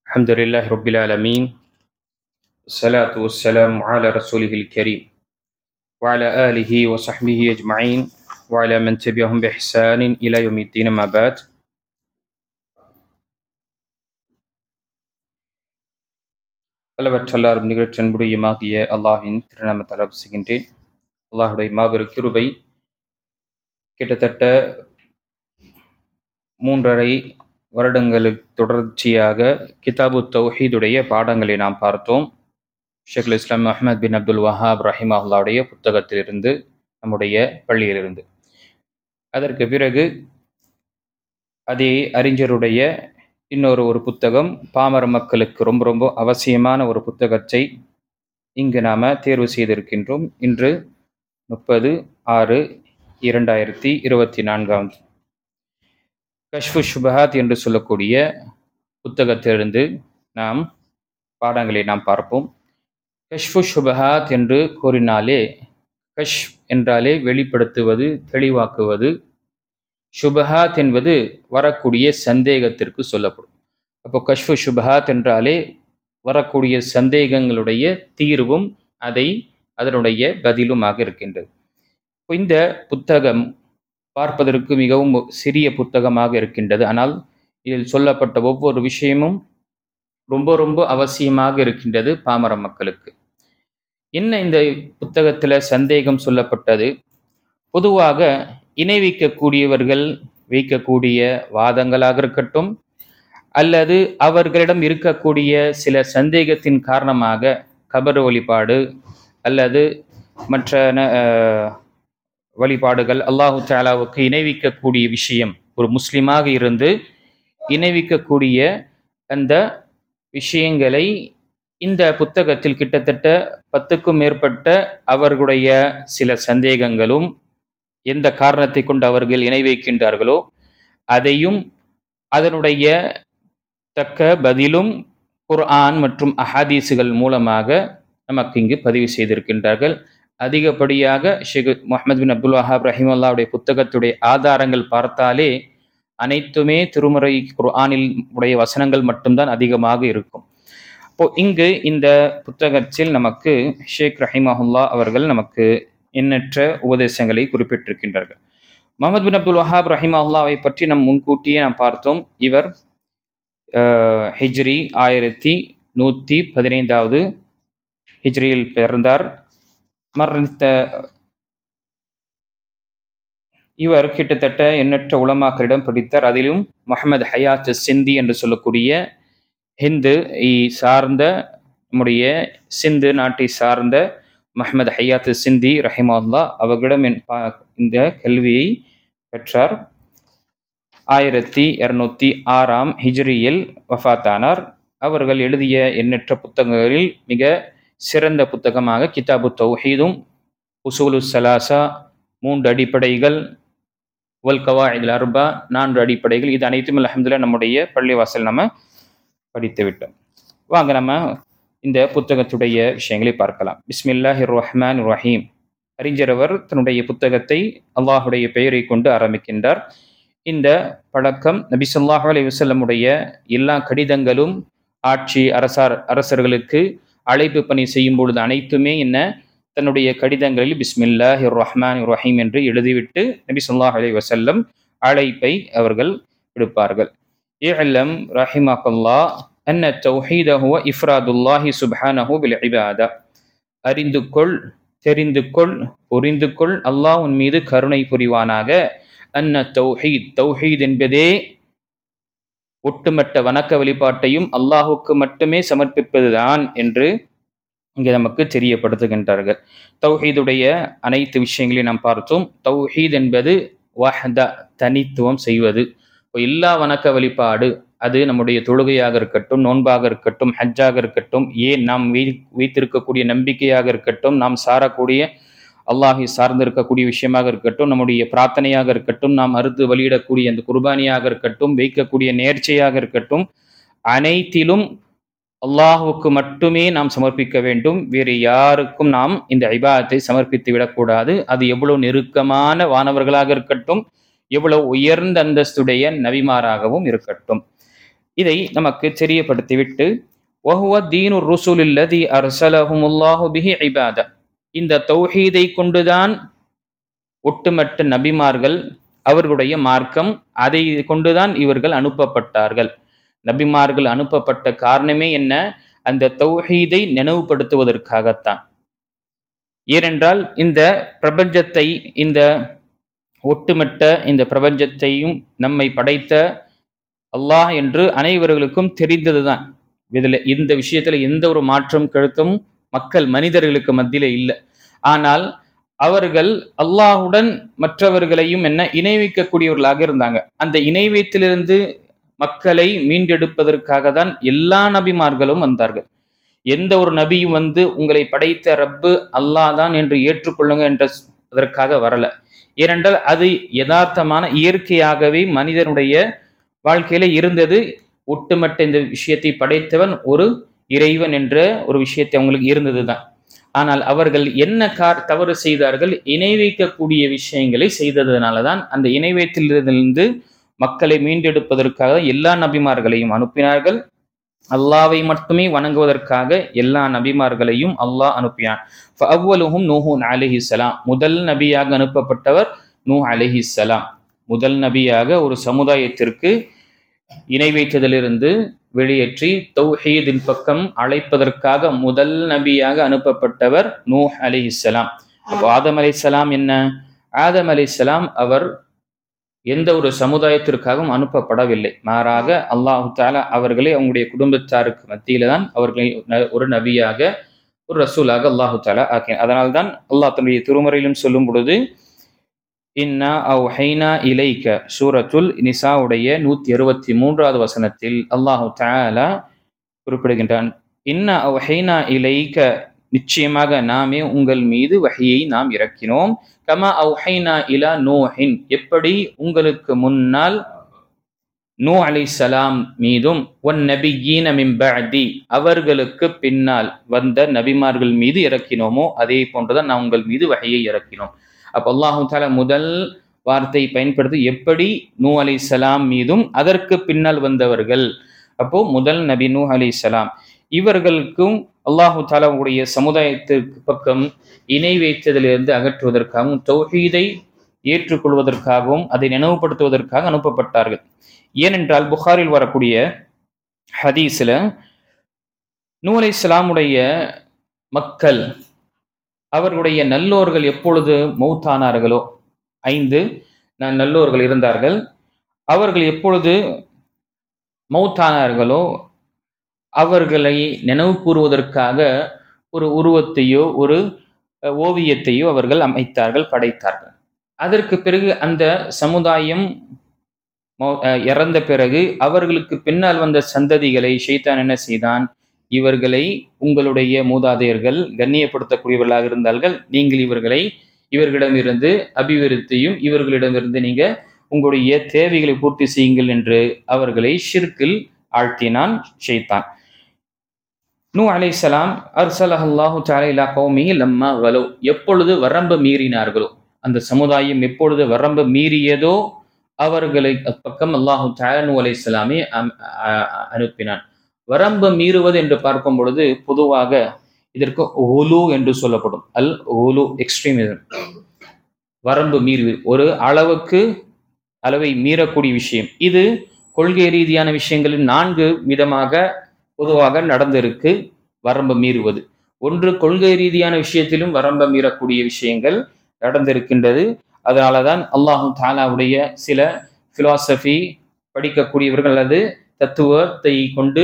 الحمد لله رب العالمين الصلاة والسلام على رسوله الكريم وعلى آله وصحبه أجمعين وعلى من تبعهم بإحسان إلى يوم الدين ما بعد அளவற்றல்லாரும் நிகழ்ச்சன்புடையமாகிய அல்லாஹின் திருநாமத்தால் செய்கின்றேன். அல்லாஹுடைய மாபெரும் கிருபை கிட்டத்தட்ட 3.5 வருடங்களுக்கு தொடர்ச்சியாக கிதாபு தௌஹீதுடைய பாடங்களை நாம் பார்த்தோம். ஷேக் இஸ்லாம் அஹ்மத் பின் அப்துல் வஹாப் ரஹிமஹுல்லாவுடைய புத்தகத்திலிருந்து, நம்முடைய பள்ளியிலிருந்து. அதற்கு பிறகு அதே அறிஞருடைய இன்னொரு புத்தகம், பாமர மக்களுக்கு ரொம்ப ரொம்ப அவசியமான ஒரு புத்தகத்தை இங்கு நாம் தேர்வு செய்திருக்கின்றோம். இன்று 30/6/2024 கஷ்ஃபு ஷுபஹாத் என்று சொல்லக்கூடிய புத்தகத்திலிருந்து நாம் பாடங்களை நாம் பார்ப்போம். கஷ்ஃபு ஷுபஹாத் என்று கூறினாலே, கஷ் என்றாலே வெளிப்படுத்துவது, தெளிவாக்குவது. ஷுபஹாத் என்பது வரக்கூடிய சந்தேகத்திற்கு சொல்லப்படும். அப்போ கஷ்ஃபு ஷுபஹாத் என்றாலே வரக்கூடிய சந்தேகங்களுடைய தீர்வும் அதனுடைய பதிலுமாக இருக்கின்றது. இந்த புத்தகம் பார்ப்பதற்கு மிகவும் சிறிய புத்தகமாக இருக்கின்றது. ஆனால் இதில் சொல்லப்பட்ட ஒவ்வொரு விஷயமும் ரொம்ப ரொம்ப அவசியமாக இருக்கின்றது பாமர மக்களுக்கு. என்ன இந்த புத்தகத்தில் சந்தேகம் சொல்லப்பட்டது? பொதுவாக இணை வைக்கக்கூடியவர்கள் வைக்கக்கூடிய வாதங்களாக இருக்கட்டும், அல்லது அவர்களிடம் இருக்கக்கூடிய சில சந்தேகத்தின் காரணமாக கபர் வழிபாடு அல்லது மற்ற வழிபாடுகள், அல்லாஹு தஆலாவுக்கு இணைவிக்கக்கூடிய விஷயம், ஒரு முஸ்லிமாக இருந்து இணைவிக்கக்கூடிய அந்த விஷயங்களை இந்த புத்தகத்தில் கிட்டத்தட்ட 10க்கும் மேற்பட்ட அவர்களுடைய சில சந்தேகங்களும், எந்த காரணத்தை கொண்டு அவர்கள் இணை வைக்கின்றார்களோ அதையும் அதனுடைய தக்க பதிலும் குர்ஆன் மற்றும் அஹாதீஸுகள் மூலமாக நமக்கு இங்கு பதிவு செய்திருக்கின்றார்கள். அதிகப்படியாக ஷேக் முஹம்மது பின் அப்துல் வஹாப் ரஹிமஹுல்லாவுடைய புத்தகத்துடைய ஆதாரங்கள் பார்த்தாலே அனைத்துமே திருமறை குர்ஆனில் உடைய வசனங்கள் மட்டும்தான் அதிகமாக இருக்கும். அப்போ இங்கு இந்த புத்தகத்தில் நமக்கு ஷேக் ரஹிமஹுல்லா அவர்கள் நமக்கு எண்ணற்ற உபதேசங்களை குறிப்பிட்டிருக்கின்றார்கள். முஹம்மது பின் அப்துல் வஹாப் ரஹிமஹுல்லாவை பற்றி முன்கூட்டியே நாம் பார்த்தோம். இவர் ஹிஜ்ரி 1115 ஹிஜ்ரியில் பிறந்தார். மரணித்த இவர் கிட்டத்தட்ட எண்ணற்ற உலமாக்களிடம் படித்தார். அதிலும் முஹம்மது ஹயாத் சிந்தி என்று சொல்லக்கூடிய ஹிந்து சார்ந்த, நம்முடைய சிந்து நாட்டை சார்ந்த முஹம்மது ஹயாத் சிந்தி ரஹிமஹுல்லா அவர்களிடம் இந்த கல்வியை பெற்றார். 1206 ஹிஜ்ரியில் வஃபாத்தானார். அவர்கள் எழுதிய எண்ணற்ற புத்தகங்களில் மிக சிறந்த புத்தகமாக கிதாபு தௌஹீதும், உசூலு ஸலாஸா 3 அடிப்படைகள், வல் கவாயிதுல் அர்பா 4 அடிப்படைகள், இது அனைத்தும் அல்ஹம்துலில்லாஹ் நம்முடைய பள்ளிவாசல் நம்ம படித்து விட்டோம். வாங்க நம்ம இந்த புத்தகத்துடைய விஷயங்களை பார்க்கலாம். பிஸ்மில்லாஹிர் ரஹ்மானிர் ரஹீம். அறிஞரவர் தன்னுடைய புத்தகத்தை அல்லாஹுடைய பெயரை கொண்டு ஆரம்பிக்கின்றார். இந்த பழக்கம் நபி ஸல்லல்லாஹு அலைஹி வஸல்லமுடைய எல்லா கடிதங்களும் ஆட்சி அரசர்களுக்கு அழைப்பு பணி செய்யும் பொழுது அனைத்துமே தன்னுடைய கடிதங்களில் பிஸ்மில்லாஹிர் ரஹ்மானிர் ரஹீம் என்று எழுதிவிட்டு நபி ஸல்லல்லாஹு அலைஹி வஸல்லம் அழைப்பை அவர்கள் விடுப்பார்கள். இஅலம் ரஹிமக்கல்லாஹ் அன்ன தௌஹீத ஹுவ இஃப்ராதுல்லாஹி சுப்ஹானஹு பில் இபாதா. அறிந்து கொள், தெரிந்து கொள், புரிந்து கொள், அல்லாஹ் உன் மீது கருணை புரிவானாக. அன்ன தௌஹீத், தௌஹீத் என்பதே ஒட்டுமொத்த வணக்க வழிபாட்டையும் அல்லாஹுக்கு மட்டுமே சமர்ப்பிப்பதுதான் என்று இங்கே நமக்கு தெரியப்படுத்துகின்றார்கள். தௌஹீதுடைய அனைத்து விஷயங்களையும் நாம் பார்த்தோம். தௌஹீத் என்பது வஹ்தா, தனித்துவம் செய்வது. எல்லா வணக்க வழிபாடு, அது நம்முடைய தொழுகையாக இருக்கட்டும், நோன்பாக இருக்கட்டும், ஹஜ்ஜாக இருக்கட்டும், ஏன் நாம் வைத்திருக்கக்கூடிய நம்பிக்கையாக இருக்கட்டும், நாம் சாரக்கூடிய அல்லாஹை சார்ந்திருக்கக்கூடிய விஷயமாக இருக்கட்டும், நம்முடைய பிரார்த்தனையாக இருக்கட்டும், நாம் அறுத்து வெளியிடக்கூடிய அந்த குர்பானியாக இருக்கட்டும், வைக்கக்கூடிய நேர்ச்சையாக இருக்கட்டும், அனைத்திலும் அல்லாஹுக்கு மட்டுமே நாம் சமர்ப்பிக்க வேண்டும். வேறு யாருக்கும் நாம் இந்த இபாதத்தை சமர்ப்பித்து விடக்கூடாது. அது எவ்வளவு நெருக்கமான வானவர்களாக இருக்கட்டும், எவ்வளவு உயர்ந்த அந்தஸ்துடைய நபிமாராகவும் இருக்கட்டும். இதை நமக்கு தெரியப்படுத்திவிட்டு வஹுவ தீனு ருசுலில்லதி அர்ஸலஹுமுல்லாஹு பிஹி இபாத, இந்த தௌஹீதை கொண்டுதான் ஒட்டுமொத்த நபிமார்கள் அவர்களுடைய மார்க்கம், அதை கொண்டுதான் இவர்கள் அனுப்பப்பட்டார்கள். நபிமார்கள் அனுப்பப்பட்ட காரணமே என்ன? அந்த தௌஹீதை நினைவுபடுத்துவதற்காகத்தான். ஏனென்றால் இந்த பிரபஞ்சத்தை, இந்த ஒட்டுமொத்த இந்த பிரபஞ்சத்தையும் நம்மை படைத்த அல்லாஹ் என்று அனைவர்களுக்கும் தெரிந்ததுதான். இந்த விஷயத்துல எந்த ஒரு மாற்றம் கருத்தும் மனிதர்களுக்கு மத்தியில இல்லை. ஆனால் அவர்கள் அல்லாஹுடன் மற்றவர்களையும் இணை வைக்கக்கூடியவர்களாக இருந்தாங்க. அந்த இணை வைத்திலிருந்து மக்களை மீண்டெடுப்பதற்காக தான் எல்லா நபிமார்களும் வந்தார்கள். எந்த ஒரு நபியும் உங்களை படைத்த ரப்பு அல்லாஹ் தான் என்று ஏற்றுக்கொள்ளுங்க என்றதற்காக வரல. ஏனென்றால் அது யதார்த்தமான இயற்கையாகவே மனிதனுடைய வாழ்க்கையில இருந்தது. ஒட்டுமொத்த இந்த விஷயத்தை படைத்தவன் ஒரு இறைவன் என்ற ஒரு விஷயத்தை அவங்களுக்கு இருந்ததுதான். ஆனால் அவர்கள் என்ன தவறு செய்தார்கள்? இணை வைக்கக்கூடிய விஷயங்களை செய்ததுனாலதான் அந்த இணை வைத்திலிருந்து மக்களை மீண்டெடுப்பதற்காக எல்லா நபிமார்களையும் அனுப்பினார்கள். அல்லாவை மட்டுமே வணங்குவதற்காக எல்லா நபிமார்களையும் அல்லாஹ் அனுப்பினான். ஃபஅவ்வலுஹும் நூஹ் அலைஹிஸ்ஸலாம், முதல் நபியாக அனுப்பப்பட்டவர் நூஹ் அலைஹிஸ்ஸலாம். முதல் நபியாக ஒரு சமுதாயத்திற்கு இணை வைத்ததிலிருந்து வெளியேற்றி தௌஹீதின் பக்கம் அழைப்பதற்காக முதல் நபியாக அனுப்பப்பட்டவர் நூஹ் அலைஹிஸ்ஸலாம். அப்போ ஆதம் அலைஹிஸ்ஸலாம் என்ன? ஆதம் அலைஹிஸ்ஸலாம் அவர் எந்த ஒரு சமுதாயத்திற்காகவும் அனுப்பப்படவில்லை. மாறாக அல்லாஹு தஆலா அவர்களை அவங்களுடைய குடும்பத்தாருக்கு மத்தியில தான் அவர்களை ஒரு நபியாக, ஒரு ரசூலாக அல்லாஹு தஆலா ஆக்கினார். அதனால்தான் அல்லாஹ் தன்னுடைய திருமறையிலும் சொல்லும் பொழுது இன்னா அவ்ஹைனா இலைக்க, சூரத்துல் நிசாவுடைய 163வது வசனத்தில் அல்லாஹு தஆலா குறிப்பிடுகின்றான். இன்னா அவ்ஹைனா இலைக்க, நிச்சயமாக நாமே உங்கள் மீது வஹியை நாம் இறக்கினோம். கமா அவ்ஹைனா இலா நூஹின், எப்படி உங்களுக்கு முன்னால் நூஹ் அலைஹிஸ்ஸலாம் மீதும் வன் நபியீன மின் பஅதி, அவர்களுக்கு பின்னால் வந்த நபிமார்கள் மீது இறக்கினோமோ அதே போன்றுதான் நாம் உங்கள் மீது வஹியை இறக்கினோம். அப்ப அல்லாஹு தஆலா முதல் வார்த்தை பயன்படுத்தி எப்படி நூஹ் அலைஹிஸ்ஸலாம் மீதும் அதற்கு பின்னால் வந்தவர்கள். அப்போ முதல் நபி நூஹ் அலைஹிஸ்ஸலாம், இவர்களுக்கும் அல்லாஹு தஆலாவுடைய சமுதாயத்திற்கு பக்கம் இணை வைத்ததிலிருந்து அகற்றுவதற்காகவும் தௌஹீதை ஏற்றுக்கொள்வதற்காகவும் அதை நினைவுபடுத்துவதற்காக அனுப்பப்பட்டார்கள். ஏனென்றால் புகாரில் வரக்கூடிய ஹதீஸ்ல நூஹ் அலைஹிஸ்ஸலாமுடைய மக்கள், அவர்களுடைய நல்லோர்கள் எப்பொழுது மௌத்தானார்களோ, 5 நல்லோர்கள் இருந்தார்கள், அவர்கள் எப்பொழுது மௌத்தானார்களோ அவர்களை நினைவு கூறுவதற்காக ஒரு உருவத்தையோ ஒரு ஓவியத்தையோ அவர்கள் அமைத்தார்கள், படைத்தார்கள். அதற்கு பிறகு அந்த சமுதாயம் இறந்த பிறகு அவர்களுக்கு பின்னால் வந்த சந்ததிகளை ஷைத்தான் என்ன செய்தான்? இவர்களை உங்களுடைய மூதாதையர்கள் கண்ணியப்படுத்தக்கூடியவர்களாக இருந்தார்கள், நீங்கள் இவர்களிடமிருந்து அபிவிருத்தியும் இவர்களிடமிருந்து நீங்க உங்களுடைய தேவைகளை பூர்த்தி செய்யுங்கள் என்று அவர்களை ஷிர்கில் ஆழ்த்தினான் ஷைத்தான். நூஹ் அலைஹிஸ்ஸலாம் அர்ஸலஹல்லாஹு தஆலா இலா கௌமிஹி லம்மா கலௌ, எப்பொழுது வரம்பு மீறினார்களோ, அந்த சமுதாயம் எப்பொழுது வரம்பு மீறியதோ அவர்களை பக்கம் அல்லாஹு தஆலா நூஹ் அலைஹிஸ்ஸலாமை அனுப்பினான். வரம்பு மீறுவது என்று பார்க்கும் பொழுது பொதுவாக இதற்கு உலு என்று சொல்லப்படும். அல் உலு, எக்ஸ்ட்ரீமிசம், வரம்பு மீறுவது, ஒரு அளவை மீறக்கூடிய விஷயம். இது கொள்கை ரீதியான விஷயங்களில் 4 விதமாக பொதுவாக நடந்திருக்கு வரம்பு மீறுவது. ஒன்று, கொள்கை ரீதியான விஷயத்திலும் வரம்பு மீறக்கூடிய விஷயங்கள் நடந்திருக்கின்றது. அதனாலதான் அல்லாஹு தஆலாவுடைய சில பிலாசபி படிக்கக்கூடியவர்கள் அல்லது தத்துவத்தை கொண்டு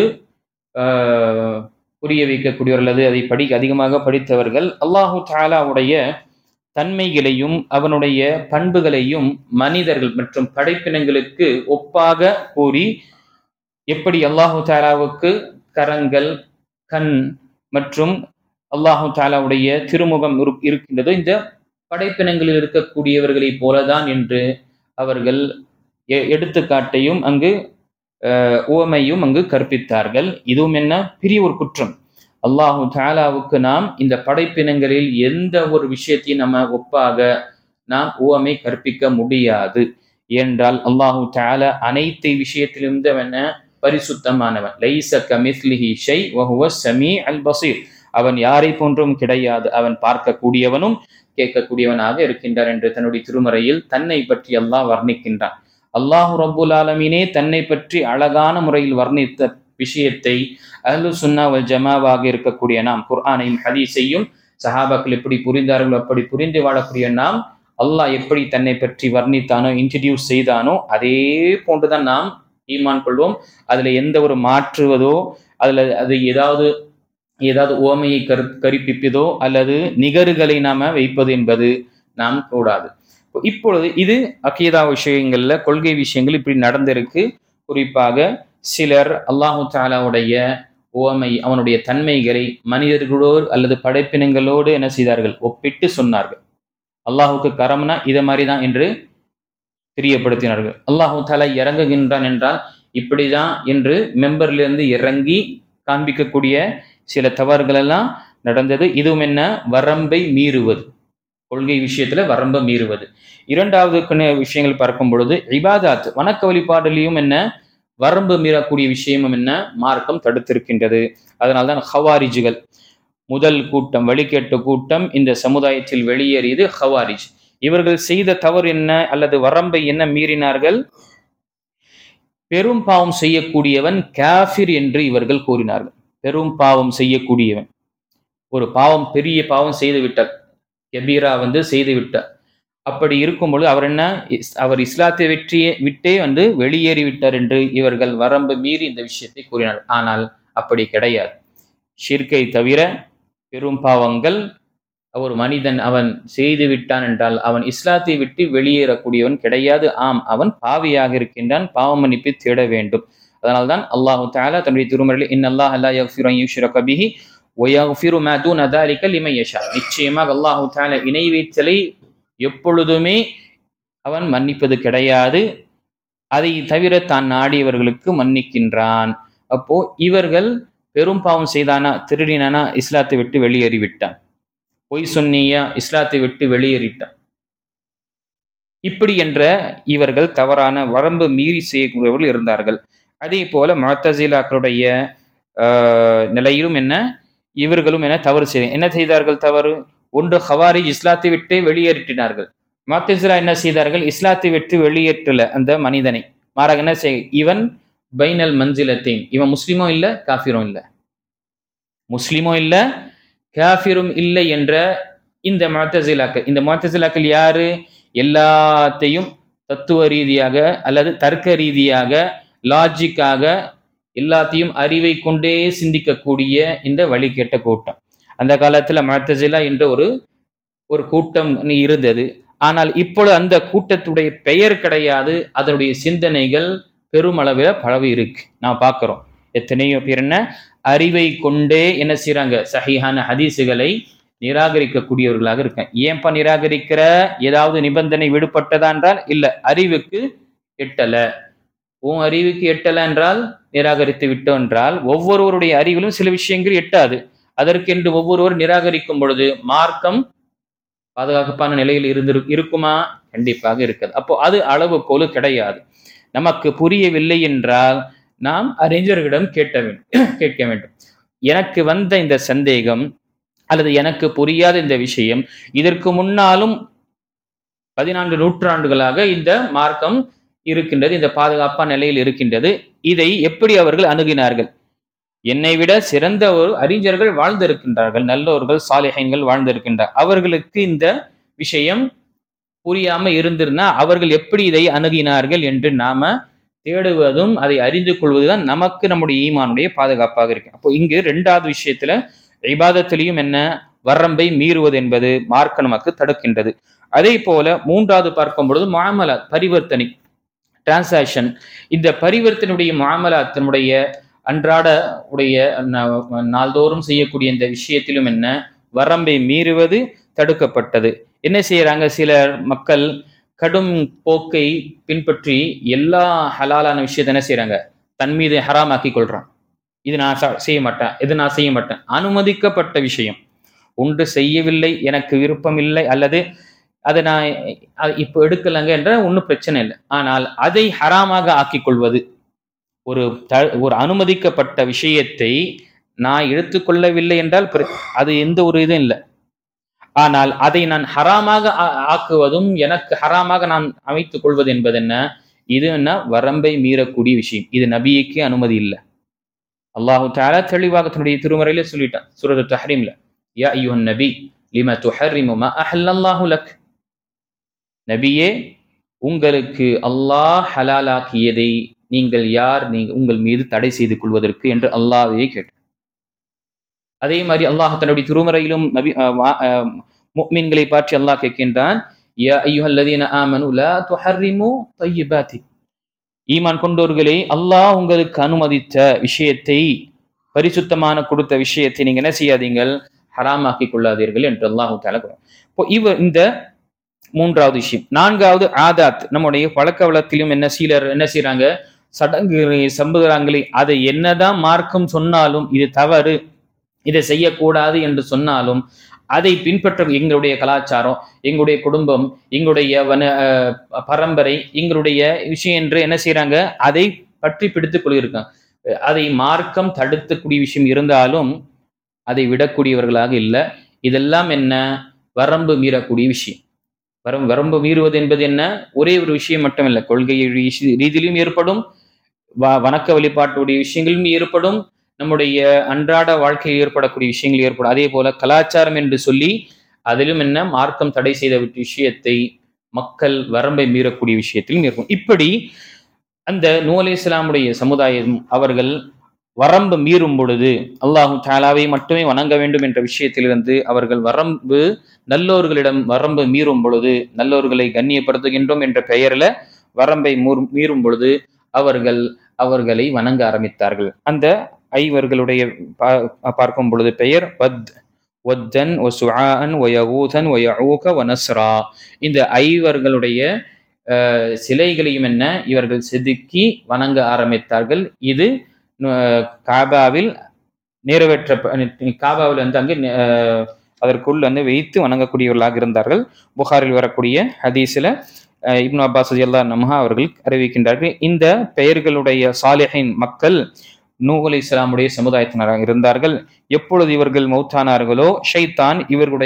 புரிய வைக்கக்கூடியவர்கள் அல்லது அதை அதிகமாக படித்தவர்கள் அல்லாஹு தஆலாவுடைய தன்மைகளையும் அவனுடைய பண்புகளையும் மனிதர்கள் மற்றும் படைப்பினங்களுக்கு ஒப்பாக கூறி, எப்படி அல்லாஹு தஆலாவுக்கு கரங்கள், கண் மற்றும் அல்லாஹு தஆலாவுடைய திருமுகம் இருக்கின்றதோ இந்த படைப்பினங்களில் இருக்கக்கூடியவர்களை போலதான் என்று அவர்கள் எடுத்துக்காட்டையும் அங்கு உவமையும் அங்கு கற்பித்தார்கள். இதுவும் என்ன பெரிய ஒரு குற்றம். அல்லாஹு தஆலாவுக்கு நாம் இந்த படைப்பினங்களில் எந்த ஒரு விஷயத்தையும் நம்ம ஒப்பாக நாம் உவமை கற்பிக்க முடியாது. ஏனென்றால் அல்லாஹு தஆலா அனைத்து விஷயத்திலிருந்து பரிசுத்தமானவன். லைஸ கமிஸ்லிஹி ஷை வஹுவ ஸமீஉல் பஸீர். அவன் யாரை போன்றும் கிடையாது, அவன் பார்க்கக்கூடியவனும் கேட்கக்கூடியவனாக இருக்கின்றான் என்று தன்னுடைய திருமறையில் தன்னை பற்றி அல்லாஹ் வர்ணிக்கின்றான். அல்லாஹு ரப்புல் ஆலமீனே தன்னை பற்றி அழகான முறையில் வர்ணித்த விஷயத்தை அஹ்லு சுன்னா வல் ஜமாவாக இருக்கக்கூடிய நாம் குர்ஆனையும் ஹதீஸையும் சஹாபாக்கள் எப்படி புரிந்தார்களோ அப்படி புரிந்து வாழக்கூடிய நாம் அல்லாஹ் எப்படி தன்னை பற்றி வர்ணித்தானோ, இன்ட்ரடியூஸ் செய்தானோ அதே போன்றுதான் நாம் ஈமான் கொள்வோம். அதுல எந்த ஒரு மாற்றுவதோ, அதுல அது ஏதாவது ஓமையை கற்பிப்பதோ அல்லது நிகறுகளை நாம வைப்பது என்பது நாம் கூடாது. இப்பொழுது இது அகீதா விஷயங்கள்ல, கொள்கை விஷயங்கள் இப்படி நடந்திருக்கு. குறிப்பாக சிலர் அல்லாஹு தஆலாவுடைய ஓமை, அவனுடைய தன்மைகளை மனிதர்களோடு அல்லது படைப்பினங்களோடு என்ன செய்தார்கள், ஒப்பிட்டு சொன்னார்கள். அல்லாஹுக்கு கரம்னா இதை மாதிரிதான் என்று தெரியப்படுத்தினார்கள். அல்லாஹு தஆலா இறங்குகின்றான் என்றால் இப்படிதான் என்று மெம்பர்லிருந்து இறங்கி காண்பிக்கக்கூடிய சில தவறுகள் எல்லாம் நடந்தது. இதுவும் என்ன, வரம்பை மீறுவது, கொள்கை விஷயத்துல வரம்பை மீறுவது. இரண்டாவது விஷயங்கள் பார்க்கும் பொழுது இபாதாத், வணக்க வழிபாடுலையும் என்ன வரம்பு மீறக்கூடிய விஷயமும் என்ன மார்க்கம் தடுத்திருக்கின்றது. அதனால்தான் ஹவாரிஜுகள் முதல் கூட்டம், வழிகேட்ட கூட்டம் இந்த சமுதாயத்தில் வெளியேறியது ஹவாரிஜ். இவர்கள் செய்த தவறு என்ன அல்லது வரம்பை என்ன மீறினார்கள்? பெரும் பாவம் செய்யக்கூடியவன் காஃபிர் என்று இவர்கள் கூறினார்கள். பெரும் பாவம் செய்யக்கூடியவன், ஒரு பாவம், பெரிய பாவம் செய்து விட்டார், கபீரா செய்து விட்டார். அப்படி இருக்கும்பொழுது அவர் இஸ்லாத்தை விட்டே வெளியேறி விட்டார் என்று இவர்கள் வரம்பு மீறி இந்த விஷயத்தை கூறினார். ஆனால் அப்படி கிடையாது. ஷிர்கை தவிர பெரும் பாவங்கள் ஒரு மனிதன் அவன் செய்து விட்டான் என்றால் அவன் இஸ்லாத்தை விட்டு வெளியேறக்கூடியவன் கிடையாது. ஆம், அவன் பாவியாக இருக்கின்றான், பாவ மன்னிப்பு தேட வேண்டும். அதனால்தான் அல்லாஹு தஆலா தன்னுடைய திருமறையில் இன்னல்லாஹ லா யக்ஃபிரு அன் யுஷ்ரக பிஹி வ யக்ஃபிரு மா தூன ذلك லிமன் யஷா. நிச்சயமாக அல்லாஹு தஆலா இணை வைத்தலை எப்பொழுதுமே அவன் மன்னிப்பது கிடையாது, அதை தவிர தான் நாடியவர்களுக்கு மன்னிக்கின்றான். அப்போ இவர்கள் பெரும் பாவம் செய்தானா, திருடினானா, இஸ்லாத்தை விட்டு வெளியேறிவிட்டான், பொய் சொன்னியா, இஸ்லாத்தை விட்டு வெளியேறிட்டான். இப்படி என்ற இவர்கள் தவறான வரம்பு மீறி செய்யக்கூடியவர்கள் இருந்தார்கள். அதே போல முஅத்தஸிலாக்களுடைய நிலையிலும் என்ன, இவர்களும் தவறு என்ன செய்தார்கள்? தவறு ஒன்று, ஹவாரிஜ் இஸ்லாத்தை விட்டு வெளியேற்றினார்கள். முஅத்தஸிலா என்ன செய்தார்கள்? இஸ்லாத்தை விட்டு வெளியேற்றல அந்த மனிதனை, மாறாக என்ன செய்ய, இவன் பைனல் மன்சிலத்தைன், இவன் முஸ்லிமும் இல்லை காஃபிரும் இல்லை, முஸ்லிமும் இல்லை காஃபிரும் இல்லை என்ற இந்த முஅத்தஸிலாக்கள் யாரு? எல்லாத்தையும் தத்துவ ரீதியாக அல்லது தர்க்க ரீதியாக, லாஜிக்காக எல்லாத்தையும் அறிவை கொண்டே சிந்திக்கக்கூடிய இந்த வழிகேட்ட கூட்டம். அந்த காலத்துல முஅத்தஸிலா என்ற ஒரு கூட்டம் இருந்தது. ஆனால் இப்பொழுது அந்த கூட்டத்துடைய பெயர் கிடையாது, அதனுடைய சிந்தனைகள் பெருமளவில் பரவி இருக்கு. நான் பார்க்கிறோம் எத்தனையோ பேர் என்ன அறிவை கொண்டே என்ன செய்யறாங்க, சஹீஹான ஹதீஸுகளை நிராகரிக்கக்கூடியவர்களாக இருக்க. ஏன்பா நிராகரிக்கிற? ஏதாவது நிபந்தனை விடுபட்டதா என்றால் இல்ல, அறிவுக்கு எட்டல. உன் அறிவுக்கு எட்டல என்றால் நிராகரித்து விட்டோம் என்றால், ஒவ்வொருவருடைய அறிவிலும் சில விஷயங்கள் எட்டாது. அதற்கென்று ஒவ்வொருவர் நிராகரிக்கும் பொழுது மார்க்கம் பாதுகாப்பான நிலையில் இருக்குமா? கண்டிப்பாக இருக்காது. அப்போ அது அளவுகோல் கிடையாது. நமக்கு புரியவில்லை என்றால் நாம் அறிஞர்களிடம் கேட்க வேண்டும். எனக்கு வந்த இந்த சந்தேகம் அல்லது எனக்கு புரியாத இந்த விஷயம், இதற்கு முன்னாலும் 14 நூற்றாண்டுகளாக இந்த மார்க்கம் இருக்கின்றது, இந்த பாதுகாப்பான நிலையில் இருக்கின்றது. இதை எப்படி அவர்கள் அணுகினார்கள்? என்னை விட சிறந்த ஒரு அறிஞர்கள் வாழ்ந்திருக்கின்றார்கள், நல்லவர்கள், சாலிஹீன்கள் வாழ்ந்திருக்கின்றார். அவர்களுக்கு இந்த விஷயம் புரியாம இருந்திருந்தா அவர்கள் எப்படி இதை அணுகினார்கள் என்று நாம தேடுவதும் அதை அறிந்து கொள்வதுதான் நமக்கு நம்முடைய ஈமானுடைய பாதுகாப்பாக இருக்கு. அப்போ இங்கு 2வது விஷயத்துல இபாதத்திலையும் என்ன வரம்பை மீறுவது என்பது மார்க்க நமக்கு தடுக்கின்றது. அதே போல 3வது பார்க்கும் பொழுது முஆமலாத், பரிவர்த்தனை, டிரான்சாக்ஷன். இந்த பரிவர்த்தனுடைய முஆமலாத்தினுடைய அன்றாட உடைய நாள்தோறும் செய்யக்கூடிய இந்த விஷயத்திலும் என்ன வரம்பை மீறுவது தடுக்கப்பட்டது. என்ன செய்யறாங்க? சில மக்கள் கடும் போக்கை பின்பற்றி எல்லா ஹலாலான விஷயத்தை என்ன செய்யறாங்க, தன் மீது ஹராமாக்கி கொள்றான். இது நான் செய்ய மாட்டேன், இது நான் செய்ய மாட்டேன். அனுமதிக்கப்பட்ட விஷயம் ஒன்று செய்யவில்லை, எனக்கு விருப்பம் இல்லை, அல்லது அதை நான் இப்போ எடுக்கலங்க என்ற ஒன்றும் பிரச்சனை இல்லை. ஆனால் அதை ஹராமாக ஆக்கிக் கொள்வது, ஒரு ஒரு அனுமதிக்கப்பட்ட விஷயத்தை நான் எடுத்துக்கொள்ளவில்லை என்றால் அது எந்த ஒரு இதுவும் இல்லை. ஆனால் அதை நான் ஹராமாக ஆக்குவதும் எனக்கு ஹராமாக நான் அமைத்துக் கொள்வது என்பது என்ன? இது என்ன? வரம்பை மீறக்கூடிய விஷயம். இது நபிக்கு அனுமதி இல்லை. அல்லாஹு தஆலா தெளிவாக தன்னுடைய திருமறையில சொல்லிட்டான், சூரத்து தஹ்ரீம்ல, யா அய்யுஹன் நபி லிம துஹர்ரிமு மா அஹல்லல்லாஹு லக். நபியே, உங்களுக்கு அல்லாஹ் ஹலாலாக்கியதை நீங்கள் யார் உங்கள் மீது தடை செய்து கொள்வதற்கு என்று அல்லாஹ்வே கேட்டார். அதே மாதிரி அல்லாஹ் தன்னுடைய திருமறையிலும் நபி முஃமின்களை பற்றி அல்லாஹ் கேட்கின்றான், யா அய்யுஹல்லதீன ஆமனு லா துஹர்ரிமு தய்யிபாத்தி. ஈமான் கொண்டோர்களே, அல்லாஹ் உங்களுக்கு அனுமதித்த விஷயத்தை, பரிசுத்தமான கொடுத்த விஷயத்தை நீங்க என்ன செய்யாதீங்கள்? ஹராமாக்கி கொள்ளாதீர்கள் என்று அல்லாஹு தஆலா. இப்போ இந்த மூன்றாவது விஷயம். நான்காவது ஆதாத். நம்முடைய பழக்க வழக்கிலும் சிலர் என்ன செய்யறாங்க? சடங்குகளை, சம்பிரதாயங்களை, அதை என்னதான் மார்க்கம் சொன்னாலும் இது தவறு, இதை செய்யக்கூடாது என்று சொன்னாலும் அதை பின்பற்ற எங்களுடைய கலாச்சாரம், எங்களுடைய குடும்பம், எங்களுடைய பரம்பரை, எங்களுடைய விஷயம் என்று என்ன செய்யறாங்க? அதை பற்றி பிடித்துக் கொள்ளிருக்காங்க. அதை மார்க்கம் தடுக்கக்கூடிய விஷயம் இருந்தாலும் அதை விடக்கூடியவர்களாக இல்லை. இதெல்லாம் என்ன? வரம்பு மீறக்கூடிய விஷயம். வரம்பு மீறுவது என்பது என்ன? ஒரே ஒரு விஷயம் மட்டும் இல்லை, கொள்கை ரீதியிலும் ஏற்படும், வணக்க வழிபாட்டுடைய விஷயங்களும் ஏற்படும், நம்முடைய அன்றாட வாழ்க்கையில் ஏற்படக்கூடிய விஷயங்கள் ஏற்படும். அதே போல கலாச்சாரம் என்று சொல்லி அதிலும் என்ன? மார்க்கம் தடை செய்த விஷயத்தை மக்கள் வரம்பை மீறக்கூடிய விஷயத்திலும் ஏற்படும். இப்படி அந்த நூஹ் அலைஹிஸ்ஸலாமுடைய சமுதாயம் அவர்கள் வரம்பு மீறும் பொழுது, அல்லாஹு தஆலாவை மட்டுமே வணங்க வேண்டும் என்ற விஷயத்திலிருந்து அவர்கள் நல்லோர்களிடம் வரம்பு மீறும் பொழுது, நல்லோர்களை கண்ணியப்படுத்துகின்றோம் என்ற பெயரில் வரம்பை மீறும் பொழுது அவர்களை வணங்க ஆரம்பித்தார்கள். அந்த ஐவர்களுடைய பார்க்கும் பொழுது பெயர் வத்தன் வசுஆன் வயகூதன் வயஊக வனஸ்ரா. இந்த ஐவர்களுடைய சிலைகளையும் இவர்கள் செதுக்கி வணங்க ஆரம்பித்தார்கள். இது காபாவில் காபாவில் அங்கு அதற்குள் வைத்து வணங்கக்கூடியவர்களாக இருந்தார்கள். புகாரில் வரக்கூடிய ஹதீஸ்ல இப்னு அப்பாஸ் ரலியல்லாஹு அன்ஹு அவர்கள் அறிவிக்கின்றார்கள், இந்த பெயர்களுடைய சாலிஹின் மக்கள் நூஹ் அலைஹிஸ்ஸலாமுடைய சமுதாயத்தினராக இருந்தார்கள். எப்பொழுது இவர்கள் மௌத்தானார்களோ, ஷைத்தான்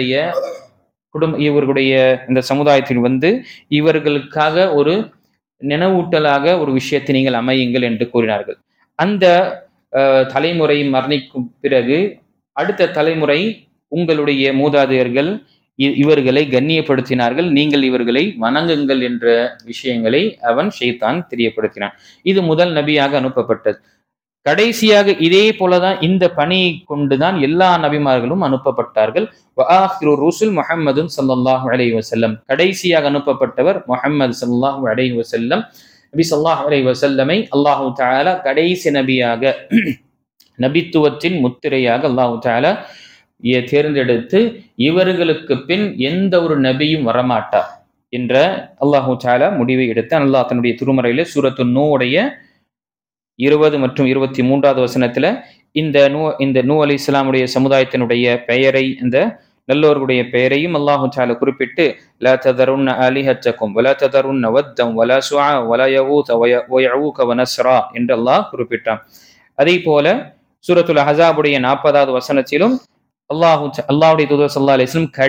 இவர்களுடைய இந்த சமுதாயத்தில் இவர்களுக்காக ஒரு நினைவூட்டலாக ஒரு விஷயத்தை நீங்கள் அமையுங்கள் என்று கூறினார்கள். அந்த தலைமுறை மரணிக்கும் பிறகு அடுத்த தலைமுறை உங்களுடைய மூதாதையர்கள் இவர்களை கண்ணியப்படுத்தினார்கள், நீங்கள் இவர்களை வணங்குங்கள் என்ற விஷயங்களை ஷைத்தான் தெரியப்படுத்தினான். இது முதல் நபியாக அனுப்பப்பட்டது. கடைசியாக இதே போலதான் இந்த பணியை கொண்டுதான் எல்லா நபிமார்களும் அனுப்பப்பட்டார்கள். வஆஹிரு ருசுல் முஹம்மதுன் ஸல்லல்லாஹு அலைஹி வஸல்லம். கடைசியாக அனுப்பப்பட்டவர் முஹம்மது ஸல்லல்லாஹு அலைஹி வஸல்லம். நபி ஸல்லல்லாஹு அலைஹி வஸல்லமை அல்லாஹு தஆலா கடைசி நபியாக, நபித்துவத்தின் முத்திரையாக அல்லாஹு தஆலா தேர்ந்தெடுத்து, இவர்களுக்கு பின் எந்த ஒரு நபியும் வரமாட்டார் என்ற அல்லாஹு தஆலா முடிவை எடுத்து அல்லாஹ் தன்னுடைய திருமறையில சூரத்து நூஹுடைய 20 மற்றும் 23வது வசனத்துல இந்த நூஹ் அலைஹிஸ்ஸலாமுடைய சமுதாயத்தினுடைய பெயரை, இந்த நல்லோர்களுடைய பெயரையும் அல்லாஹு தஆலா குறிப்பிட்டு, லா ததருன்ன ஆலிஹத்தக்கும் வலா ததருன்ன வத்தம் வலா சுஆ வலா யகூத வயஊக வனஸ்ரா என்று அல்லாஹ் குறிப்பிட்டான். அதே போல சூரத்துல் அஹ்ஸாபுடைய 40வது வசனத்திலும் அல்லாஹ்வுடைய தூதர் ஸல்லல்லாஹு அலைஹி வஸல்லம்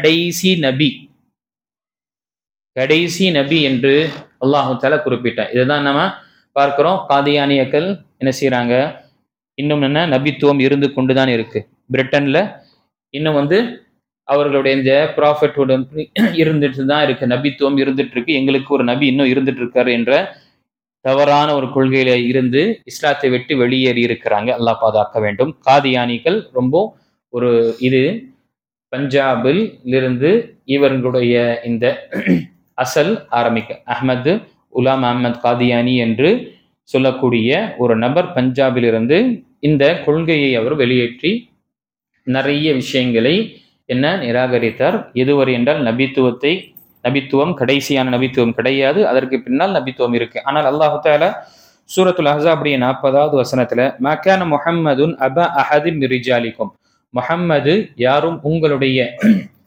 கடைசி நபி என்று அல்லாஹு தஆலா குறிப்பிட்டான். இதுதான் நம்ம பார்க்கிறோம். காதியானியக்கள் என்ன செய்யறாங்க? இன்னும் நபித்துவம் இருந்து கொண்டுதான் இருக்கு. பிரிட்டன்ல இன்னும் அவர்களுடைய இந்த ப்ராஃபெட்ஹுட் இருந்துட்டு தான் இருக்கு, நபித்துவம் இருந்துட்டு இருக்கு, எங்களுக்கு ஒரு நபி இன்னும் இருந்துட்டு இருக்காரு என்ற தவறான ஒரு கொள்கையில இருந்து இஸ்லாத்தை விட்டு வெளியேறி இருக்கிறாங்க. அல்லாஹ் பாதுகாக்க வேண்டும். காதியானிகள் இது பஞ்சாபில் இருந்து இவர்களுடைய இந்த அசல் ஆரம்பிக்க அஹ்மது உலாம் அஹ்மத் காதியானி என்று சொல்லக்கூடிய ஒரு நபர் பஞ்சாபில் இருந்து இந்த கொள்கையை அவர் வெளியேற்றி நிறைய விஷயங்களை நிராகரித்தார். எதுவரை என்றால் நபித்துவம் கடைசியான நபித்துவம் கிடையாது, அதற்கு பின்னால் நபித்துவம் இருக்கு. ஆனால் அல்லாஹு தஆலா சூரத்துல் அஹ்ஸாபுடைய 40வது வசனத்துல, மா கான முஹம்மதுன் அபா அஹதின் மின் ரிஜாலிக்கும், முஹம்மது யாரும் உங்களுடைய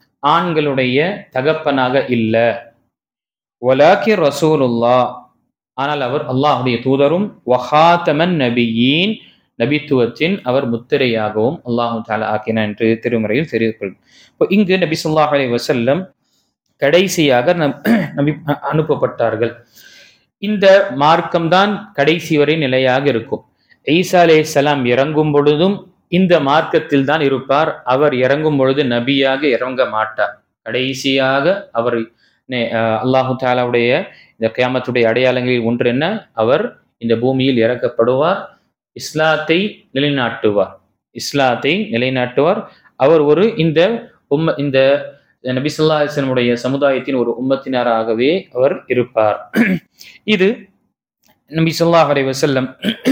ஆண்களுடைய தகப்பனாக இல்ல, வலாக்கி ரசூலுல்லாஹ், ஆனால் அவர் அல்லாஹுடைய தூதரும் வஹாத்தமன் நபியின் நபித்துவத்தின் அவர் முத்திரையாகவும் அல்லாஹு தாலா ஆக்கினார் என்று திருமறையில் தெரிவிக்கிறது. இப்போ இங்கு நபி ஸல்லல்லாஹு அலைஹி வஸல்லம் கடைசியாக நபி அனுப்பப்பட்டார்கள். இந்த மார்க்கம்தான் கடைசி வரை நிலையாக இருக்கும். ஈசா அலைஹிஸ்ஸலாம் இறங்கும் பொழுதும் இந்த மார்க்கத்தில் தான் இருப்பார். அவர் இறங்கும் பொழுது நபியாக இறங்க மாட்டார். கடைசியாக அவர் அல்லாஹு தாலாவுடைய இந்த கியாமத்துடைய அடையாளங்களில் ஒன்று என்ன, அவர் இந்த பூமியில் இறக்கப்படுவார், இஸ்லாத்தை நிலைநாட்டுவார். இஸ்லாத்தை நிலைநாட்டுவார். அவர் ஒரு இந்த நபி ஸல்லல்லாஹு அலைஹி வஸல்லம் சமுதாயத்தின் ஒரு உம்மத்தினராகவே அவர் இருப்பார். இது நபி ஸல்லல்லாஹு அலைஹி வஸல்லம்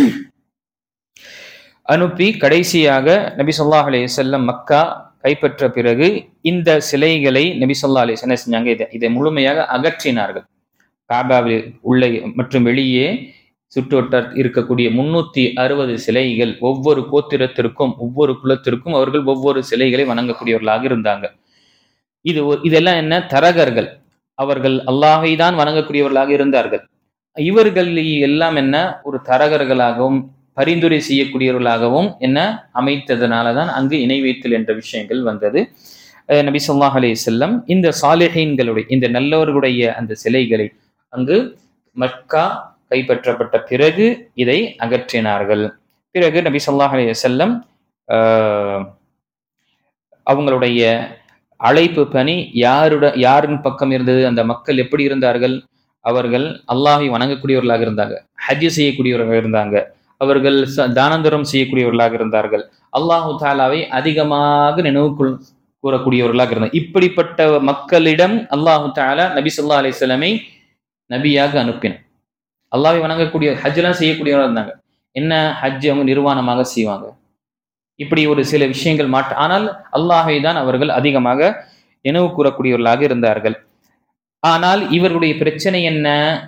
அனுப்பி கடைசியாக நபி ஸல்லல்லாஹு அலைஹி வஸல்லம் மக்கா கைப்பற்ற பிறகு இந்த சிலைகளை நபி ஸல்லல்லாஹு அலைஹி வஸல்லம் செஞ்சாங்க. இதை முழுமையாக அகற்றினார்கள். காபாவில் உள்ள மற்றும் வெளியே சுற்றுவட்டார் இருக்கக்கூடிய 360 சிலைகள், ஒவ்வொரு கோத்திரத்திற்கும் ஒவ்வொரு குலத்திற்கும் அவர்கள் ஒவ்வொரு சிலைகளை வணங்கக்கூடியவர்களாக இருந்தாங்க. இதெல்லாம் என்ன, தரகர்கள். அவர்கள் அல்லாஹை தான் வணங்கக்கூடியவர்களாக இருந்தார்கள். இவர்கள் எல்லாம் என்ன, ஒரு தரகர்களாகவும் பரிந்துரை செய்யக்கூடியவர்களாகவும் என்ன அமைத்ததனாலதான் அங்கு இணை வைத்தல் என்ற விஷயங்கள் வந்தது. நபி ஸல்லல்லாஹு அலைஹி வஸல்லம் இந்த சாலிஹீன்களுடைய இந்த நல்லவர்களுடைய அந்த சிலைகளை அங்கு மக்கா கைப்பற்றப்பட்ட பிறகு இதை அகற்றினார்கள். பிறகு நபி ஸல்லல்லாஹு அலைஹி வஸல்லம் அவங்களுடைய அழைப்பு பணி யாரின் பக்கம் இருந்தது, அந்த மக்கள் எப்படி இருந்தார்கள், அவர்கள் அல்லாஹை வணங்கக்கூடியவர்களாக இருந்தாங்க, ஹஜ் செய்யக்கூடியவர்களாக இருந்தாங்க, அவர்கள் தானந்தரம் செய்யக்கூடியவர்களாக இருந்தார்கள், அல்லாஹு தாலாவை அதிகமாக நினைவு கூறக்கூடியவர்களாக இருந்தாங்க. இப்படிப்பட்ட மக்களிடம் அல்லாஹு தாலா நபி ஸல்லல்லாஹு அலைஹி வஸல்லமை நபியாக அனுப்பினார். அல்லாஹை வணங்கக்கூடிய ஹஜ்லாம் செய்யக்கூடியவர்களாக இருந்தாங்க. என்ன ஹஜ் அவங்க நிர்வாணமாக செய்வாங்க. இப்படி ஒரு சில விஷயங்கள் ஆனால் அல்லாஹை தான் அவர்கள் அதிகமாக நினைவு கூறக்கூடியவர்களாக இருந்தார்கள். ஆனால் இவர்களுடைய பிரச்சனை என்ன,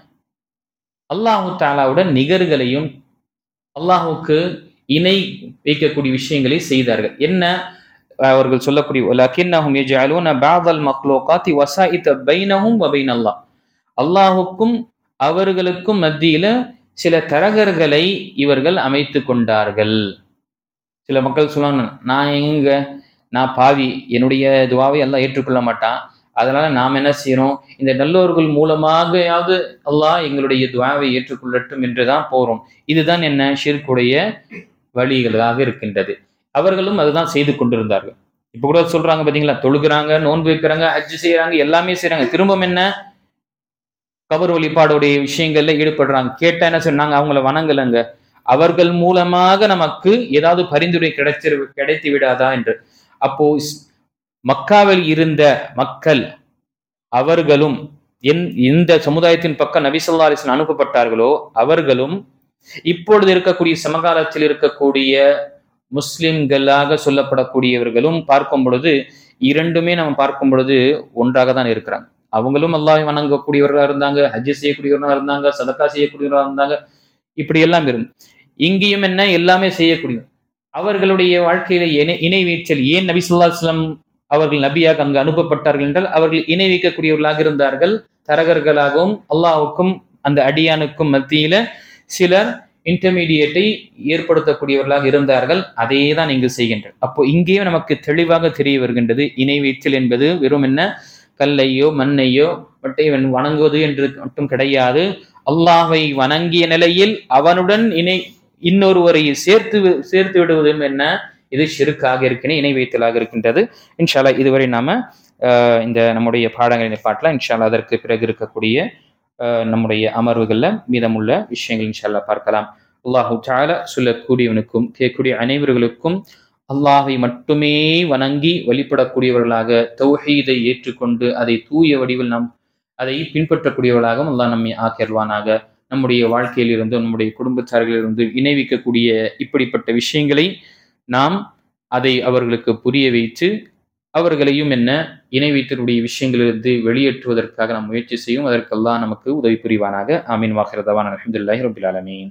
அல்லாஹு தாலாவுடன் நிகர்களையும் அல்லாஹுக்கு இணை வைக்கக்கூடிய விஷயங்களை செய்தார்கள். என்ன அவர்கள் சொல்லக்கூடிய லக்கின்னஹும் யஜஅலூன பஅதல் மக்லூகாத்தி வஸாயித பைனஹும் வ பைனல்லாஹ், அல்லாஹுக்கும் அவர்களுக்கும் மத்தியில சில தரகர்களை இவர்கள் அமைத்து கொண்டார்கள். சில மக்கள் சொல்லுவாங்க, நான் பாவி, என்னுடைய துவாவை அல்லாஹ் ஏற்றுக்கொள்ள மாட்டான், அதனால நாம் என்ன செய்யறோம், இந்த நல்லோர்கள் மூலமாகயாவது அல்லாஹ் எங்களுடைய துவாவை ஏற்றுக்கொள்ளட்டும் என்றுதான் போறோம். இதுதான் என்ன ஷிர்க்குடைய வழிகளாக இருக்கின்றது. அவர்களும் அதுதான் செய்து கொண்டிருந்தார்கள். இப்ப கூட சொல்றாங்க பாத்தீங்களா, தொழுகிறாங்க, நோன்பு வைக்கிறாங்க, ஹஜ் செய்யறாங்க, எல்லாமே செய்யறாங்க, திரும்பவும் என்ன கபர் வழிபாடுடைய விஷயங்கள்ல ஈடுபடுறாங்க. கேட்டா என்ன சொன்னாங்க, அவங்கள வணங்கலங்க, அவர்கள் மூலமாக நமக்கு ஏதாவது பரிந்துரை கிடைத்து விடாதா என்று. அப்போ மக்காவில் இருந்த மக்கள் அவர்களும் எந்த சமுதாயத்தின் பக்கம் நபி ஸல்லல்லாஹு அலைஹி வஸல்லம் அனுப்பப்பட்டார்களோ அவர்களும் இப்பொழுது இருக்கக்கூடிய சமகாலத்தில் இருக்கக்கூடிய முஸ்லிம்களாக சொல்லப்படக்கூடியவர்களும் பார்க்கும் பொழுது இரண்டுமே நம்ம பார்க்கும் பொழுது ஒன்றாக தான் இருக்கிறாங்க. அவங்களும் அல்லாஹ்வை வணங்கக்கூடியவர்களாக இருந்தாங்க, ஹஜ் செய்யக்கூடியவர்களாக இருந்தாங்க, சதக்கா செய்யக்கூடியவர்களாக இருந்தாங்க, இப்படி எல்லாம் இருந்து இங்கேயும் என்ன எல்லாமே செய்யக்கூடிய அவர்களுடைய வாழ்க்கையில இணை வைத்தல். ஏன் நபி ஸல்லல்லாஹு அலைஹி வஸல்லம் அவர்கள் நபியாக அங்கு அனுப்பப்பட்டார்கள் என்றால் அவர்கள் இணை வைக்கக்கூடியவர்களாக இருந்தார்கள். தரகர்களாகவும் அல்லாஹ்வுக்கும் அந்த அடியானுக்கும் மத்தியில சிலர் இன்டர்மீடியேட்டை ஏற்படுத்தக்கூடியவர்களாக இருந்தார்கள். அதே தான் இங்கு செய்கின்றனர். அப்போ இங்கேயும் நமக்கு தெளிவாக தெரிய வருகின்றது, இணை வைத்தல் என்பது வெறும் என்ன கல்லையோ மண்ணையோ மட்டை வணங்குவது என்று மட்டும் கிடையாது. அல்லாஹ்வை வணங்கிய நிலையில் அவனுடன் இன்னொருவரை சேர்த்து விடுவதும் என்ன, இது ஷிர்காக இருக்கின்ற இணை வைத்தலாக இருக்கின்றது. இன்ஷா அல்லாஹ் இதுவரை நாம இந்த நம்முடைய பாடங்களை பார்க்கலாம். இன்ஷா அல்லாஹ் அதற்கு பிறகு இருக்கக்கூடிய நம்முடைய அமர்வுகள்ல மீதமுள்ள விஷயங்கள் இன்ஷா அல்லாஹ் பார்க்கலாம். அல்லாஹு தஆலா சொல்லக்கூடியவனுக்கும் கேட்கக்கூடிய அனைவர்களுக்கும் அல்லாஹை மட்டுமே வணங்கி வழிபடக்கூடியவர்களாக தௌஹீதை ஏற்றுக்கொண்டு அதை தூய வடிவில் நாம் அதை பின்பற்றக்கூடியவர்களாகவும் அல்லாஹ் நம்மை ஆக்கியல்வானாக. நம்முடைய வாழ்க்கையிலிருந்து நம்முடைய குடும்பத்தார்களிலிருந்து இணைவிக்கக்கூடிய இப்படிப்பட்ட விஷயங்களை நாம் அதை அவர்களுக்கு புரிய வைத்து அவர்களையும் என்ன இணை வைத்தலுடைய விஷயங்களிலிருந்து வெளியேற்றுவதற்காக நாம் முயற்சி செய்யும். அதற்கு அல்லாஹ் நமக்கு உதவி புரிவானாக. ஆமீன். வாஹிர் தவானா அல்ஹம்துலில்லாஹி ரப்பில் ஆலமீன்.